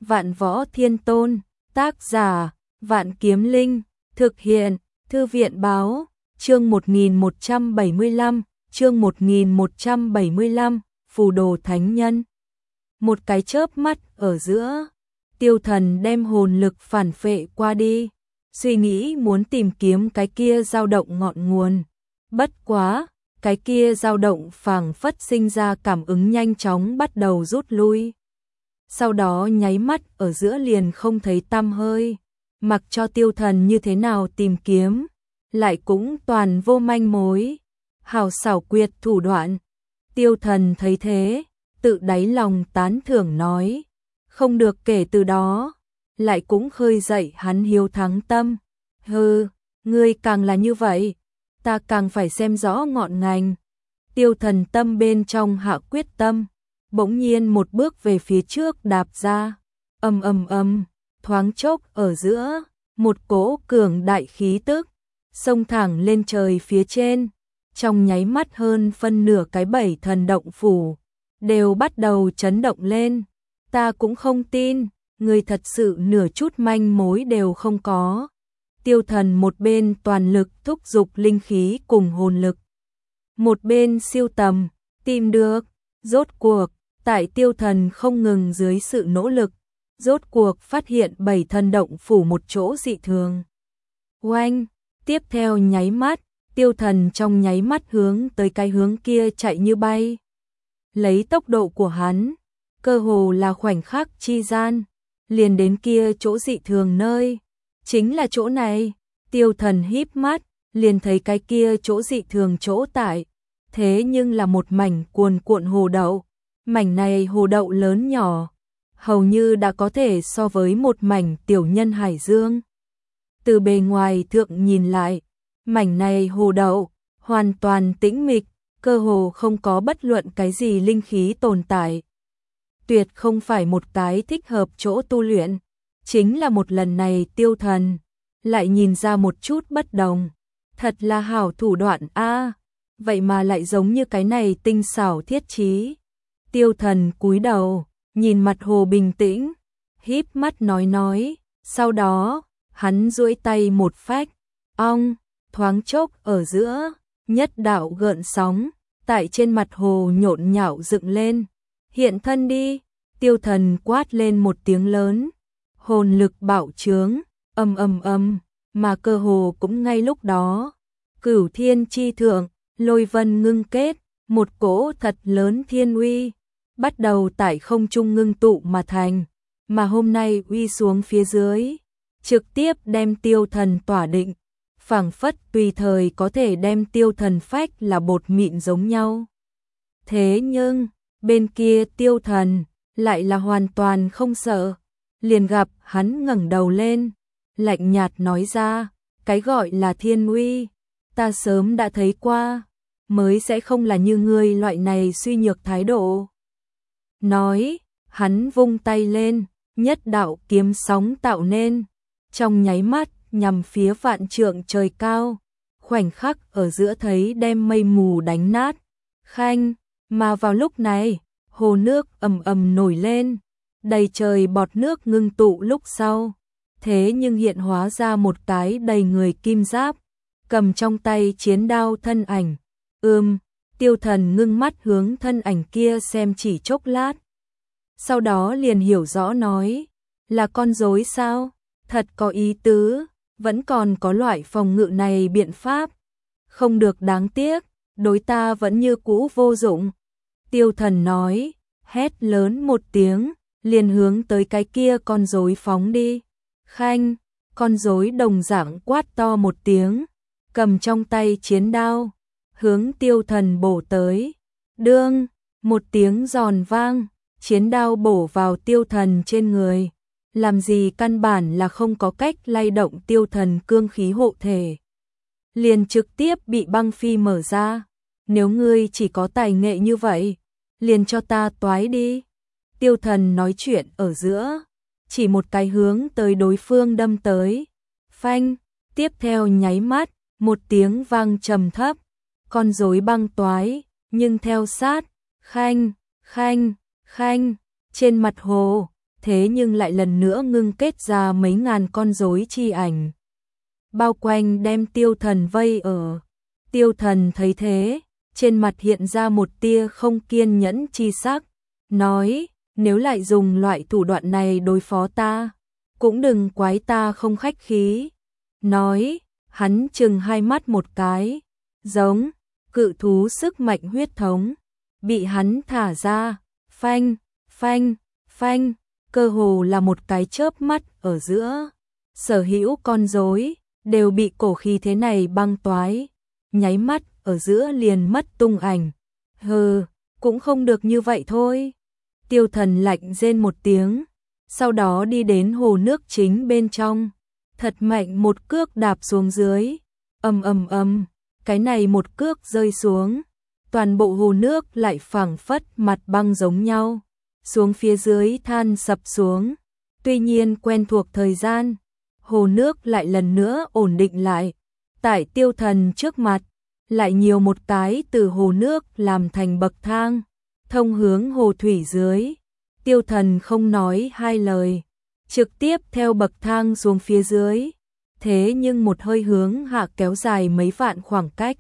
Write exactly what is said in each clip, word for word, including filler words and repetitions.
Vạn Võ Thiên Tôn, tác giả, Vạn Kiếm Linh, thực hiện, Thư viện báo, chương một nghìn một trăm bảy mươi lăm, chương một nghìn một trăm bảy mươi lăm, Phù Đồ Thánh Nhân. Một cái chớp mắt ở giữa, Tiêu Thần đem hồn lực phản phệ qua đi, suy nghĩ muốn tìm kiếm cái kia dao động ngọn nguồn. Bất quá, cái kia dao động phảng phất sinh ra cảm ứng nhanh chóng bắt đầu rút lui. Sau đó nháy mắt ở giữa liền không thấy tăm hơi, mặc cho Tiêu Thần như thế nào tìm kiếm, lại cũng toàn vô manh mối. Hào xảo quyệt thủ đoạn. Tiêu Thần thấy thế, tự đáy lòng tán thưởng nói, không được, kể từ đó, lại cũng khơi dậy hắn hiếu thắng tâm. Hừ, ngươi càng là như vậy, ta càng phải xem rõ ngọn ngành. Tiêu Thần tâm bên trong hạ quyết tâm, bỗng nhiên một bước về phía trước đạp ra, ầm ầm ầm, thoáng chốc ở giữa, một cỗ cường đại khí tức xông thẳng lên trời phía trên, trong nháy mắt hơn phân nửa cái bảy thần động phủ đều bắt đầu chấn động lên. Ta cũng không tin, người thật sự nửa chút manh mối đều không có. Tiêu Thần một bên toàn lực thúc giục linh khí cùng hồn lực, một bên siêu tầm, tìm được. Rốt cuộc, tại Tiêu Thần không ngừng dưới sự nỗ lực, rốt cuộc phát hiện bảy thần động phủ một chỗ dị thường. Oanh, tiếp theo nháy mắt, Tiêu Thần trong nháy mắt hướng tới cái hướng kia chạy như bay. Lấy tốc độ của hắn, cơ hồ là khoảnh khắc chi gian, liền đến kia chỗ dị thường nơi. Chính là chỗ này. Tiêu Thần híp mắt, liền thấy cái kia chỗ dị thường chỗ tại, thế nhưng là một mảnh cuồn cuộn hồ đậu. Mảnh này hồ đậu lớn nhỏ, hầu như đã có thể so với một mảnh tiểu nhân hải dương. Từ bề ngoài thượng nhìn lại, mảnh này hồ đậu hoàn toàn tĩnh mịch, cơ hồ không có bất luận cái gì linh khí tồn tại. Tuyệt không phải một cái thích hợp chỗ tu luyện. Chính là một lần này Tiêu Thần lại nhìn ra một chút bất đồng. Thật là hảo thủ đoạn a, vậy mà lại giống như cái này tinh xảo thiết trí. Tiêu Thần cúi đầu, nhìn mặt hồ bình tĩnh, híp mắt nói nói, sau đó, hắn duỗi tay một phách, ong, thoáng chốc ở giữa, nhất đạo gợn sóng, tại trên mặt hồ nhộn nhạo dựng lên. Hiện thân đi. Tiêu Thần quát lên một tiếng lớn, hồn lực bạo trướng, ầm ầm ầm, mà cơ hồ cũng ngay lúc đó, Cửu Thiên chi thượng, lôi vân ngưng kết, một cỗ thật lớn thiên uy bắt đầu tại không trung ngưng tụ mà thành, mà hôm nay uy xuống phía dưới, trực tiếp đem Tiêu Thần tỏa định, phảng phất tùy thời có thể đem Tiêu Thần phách là bột mịn giống nhau. Thế nhưng, bên kia Tiêu Thần lại là hoàn toàn không sợ, liền gặp hắn ngẩng đầu lên, lạnh nhạt nói ra, cái gọi là thiên uy, ta sớm đã thấy qua, mới sẽ không là như ngươi loại này suy nhược thái độ. Nói, hắn vung tay lên, nhất đạo kiếm sóng tạo nên, trong nháy mắt nhằm phía vạn trượng trời cao, khoảnh khắc ở giữa thấy đem mây mù đánh nát. Khanh, mà vào lúc này, hồ nước ầm ầm nổi lên, đầy trời bọt nước ngưng tụ lúc sau, thế nhưng hiện hóa ra một cái đầy người kim giáp, cầm trong tay chiến đao thân ảnh. Ừm, Tiêu Thần ngưng mắt hướng thân ảnh kia xem chỉ chốc lát. Sau đó liền hiểu rõ nói, là con rối sao? Thật có ý tứ, vẫn còn có loại phòng ngự này biện pháp. Không được, đáng tiếc, đối ta vẫn như cũ vô dụng. Tiêu Thần nói, hét lớn một tiếng, liền hướng tới cái kia con rối phóng đi. Khanh, con rối đồng dạng quát to một tiếng, cầm trong tay chiến đao, hướng Tiêu Thần bổ tới. Đương, một tiếng giòn vang, chiến đao bổ vào Tiêu Thần trên người, làm gì căn bản là không có cách lay động Tiêu Thần cương khí hộ thể, liền trực tiếp bị băng phi mở ra. Nếu ngươi chỉ có tài nghệ như vậy, liền cho ta toái đi. Tiêu Thần nói chuyện ở giữa, chỉ một cái hướng tới đối phương đâm tới. Phanh, tiếp theo nháy mắt, một tiếng vang trầm thấp, con rối băng toái, nhưng theo sát, khanh, khanh, khanh, trên mặt hồ, thế nhưng lại lần nữa ngưng kết ra mấy ngàn con rối chi ảnh. Bao quanh đem Tiêu Thần vây ở. Tiêu Thần thấy thế, trên mặt hiện ra một tia không kiên nhẫn chi sắc, nói, nếu lại dùng loại thủ đoạn này đối phó ta, cũng đừng quái ta không khách khí. Nói, hắn chừng hai mắt một cái, giống, cự thú sức mạnh huyết thống, bị hắn thả ra, phanh, phanh, phanh, cơ hồ là một cái chớp mắt ở giữa. Sở hữu con rối đều bị cổ khí thế này băng toái, nháy mắt ở giữa liền mất tung ảnh. Hừ, cũng không được như vậy thôi. Tiêu Thần lạnh rên một tiếng, sau đó đi đến hồ nước chính bên trong, thật mạnh một cước đạp xuống dưới. Ầm ầm ầm, cái này một cước rơi xuống, toàn bộ hồ nước lại phảng phất mặt băng giống nhau, xuống phía dưới than sập xuống. Tuy nhiên quen thuộc thời gian, hồ nước lại lần nữa ổn định lại. Tại Tiêu Thần trước mặt, lại nhiều một cái từ hồ nước làm thành bậc thang, thông hướng hồ thủy dưới. Tiêu Thần không nói hai lời, trực tiếp theo bậc thang xuống phía dưới. Thế nhưng một hơi hướng hạ kéo dài mấy vạn khoảng cách,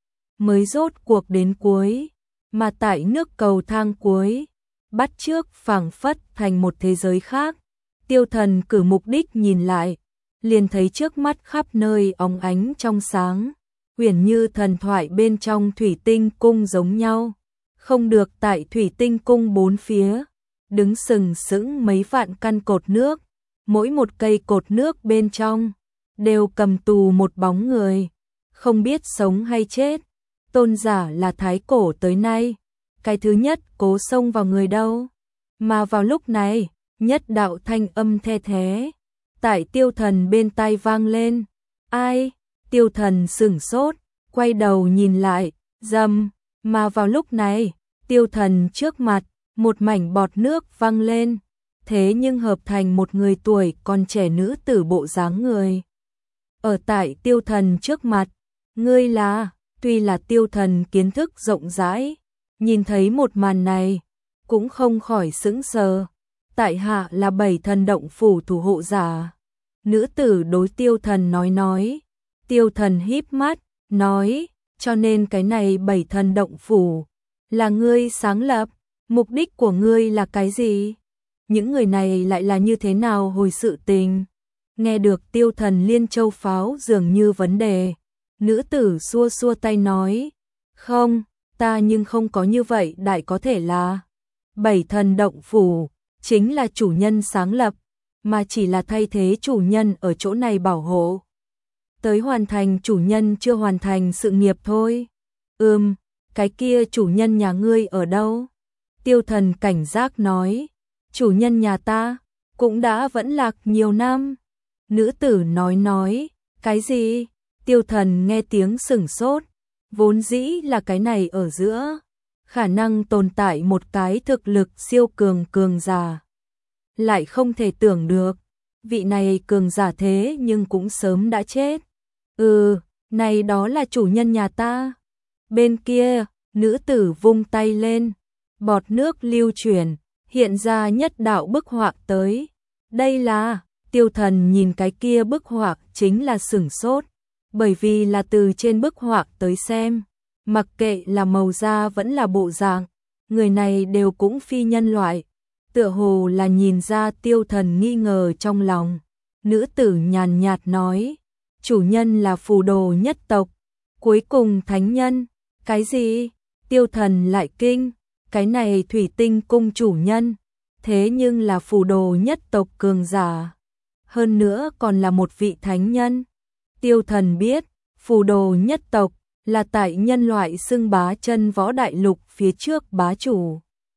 mới rốt cuộc đến cuối, mà tại nước cầu thang cuối, bắt trước phảng phất thành một thế giới khác. Tiêu Thần cử mục đích nhìn lại, liền thấy trước mắt khắp nơi óng ánh trong sáng, huyền như thần thoại bên trong thủy tinh cung giống nhau. Không được, tại thủy tinh cung bốn phía, đứng sừng sững mấy vạn căn cột nước, mỗi một cây cột nước bên trong đều cầm tù một bóng người, không biết sống hay chết. Tôn giả là thái cổ tới nay, cái thứ nhất cố xông vào người đâu. Mà vào lúc này, nhất đạo thanh âm the thế tại Tiêu Thần bên tai vang lên. Ai? Tiêu Thần sửng sốt, quay đầu nhìn lại, rầm, mà vào lúc này, Tiêu Thần trước mặt, một mảnh bọt nước văng lên, thế nhưng hợp thành một người tuổi còn trẻ nữ tử bộ dáng người. Ở tại Tiêu Thần trước mặt, ngươi là, tuy là Tiêu Thần kiến thức rộng rãi, nhìn thấy một màn này, cũng không khỏi sững sờ. Tại hạ là Bảy Thần động phủ thủ hộ giả. Nữ tử đối Tiêu Thần nói nói. Tiêu Thần híp mắt, nói, cho nên cái này Bảy Thần động phủ là ngươi sáng lập, mục đích của ngươi là cái gì? Những người này lại là như thế nào hồi sự tình? Nghe được Tiêu Thần liên châu pháo dường như vấn đề, nữ tử xua xua tay nói, không, ta nhưng không có như vậy, đại có thể là Bảy Thần động phủ chính là chủ nhân sáng lập, mà chỉ là thay thế chủ nhân ở chỗ này bảo hộ, tới hoàn thành chủ nhân chưa hoàn thành sự nghiệp thôi. Ừm, cái kia chủ nhân nhà ngươi ở đâu? Tiêu Thần cảnh giác nói, chủ nhân nhà ta cũng đã vẫn lạc nhiều năm. Nữ tử nói nói, cái gì? Tiêu Thần nghe tiếng sửng sốt, vốn dĩ là cái này ở giữa, khả năng tồn tại một cái thực lực siêu cường cường giả. Lại không thể tưởng được, vị này cường giả thế nhưng cũng sớm đã chết. Ừ, này đó là chủ nhân nhà ta. Bên kia, nữ tử vung tay lên, bọt nước lưu chuyển, hiện ra nhất đạo bức họa tới. Đây là, Tiêu Thần nhìn cái kia bức họa chính là sửng sốt, bởi vì là từ trên bức họa tới xem, mặc kệ là màu da vẫn là bộ dạng, người này đều cũng phi nhân loại. Tựa hồ là nhìn ra Tiêu Thần nghi ngờ trong lòng. Nữ tử nhàn nhạt nói, chủ nhân là phù đồ nhất tộc, cuối cùng thánh nhân. Cái gì? Tiêu Thần lại kinh, cái này thủy tinh cung chủ nhân, thế nhưng là phù đồ nhất tộc cường giả, hơn nữa còn là một vị thánh nhân. Tiêu Thần biết, phù đồ nhất tộc là tại nhân loại xưng bá chân võ đại lục phía trước bá chủ.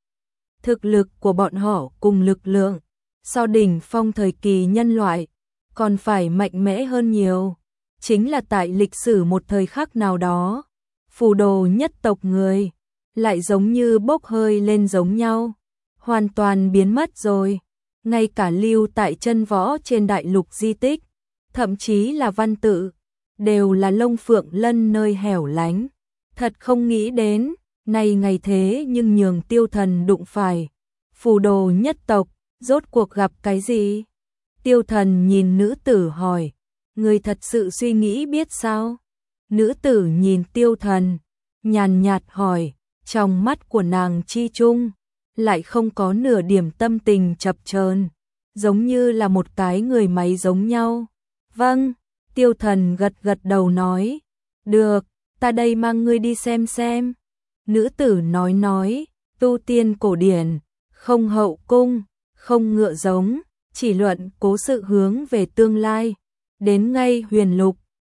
Thực lực của bọn họ cùng lực lượng, so đỉnh phong thời kỳ nhân loại, còn phải mạnh mẽ hơn nhiều. Chính là tại lịch sử một thời khắc nào đó, phù đồ nhất tộc người, lại giống như bốc hơi lên giống nhau, hoàn toàn biến mất rồi. Ngay cả lưu tại chân võ trên đại lục di tích, thậm chí là văn tự, đều là lông phượng lân nơi hẻo lánh. Thật không nghĩ đến, nay ngày thế nhưng nhường Tiêu Thần đụng phải phù đồ nhất tộc, rốt cuộc gặp cái gì? Tiêu Thần nhìn nữ tử hỏi, người thật sự suy nghĩ biết sao? Nữ tử nhìn Tiêu Thần, nhàn nhạt hỏi, trong mắt của nàng chi chung, lại không có nửa điểm tâm tình chập chờn, giống như là một cái người máy giống nhau. Vâng, Tiêu Thần gật gật đầu nói, được, ta đây mang ngươi đi xem xem. Nữ tử nói nói, tu tiên cổ điển, không hậu cung, không ngựa giống, chỉ luận cố sự hướng về tương lai, đến ngay huyền lục,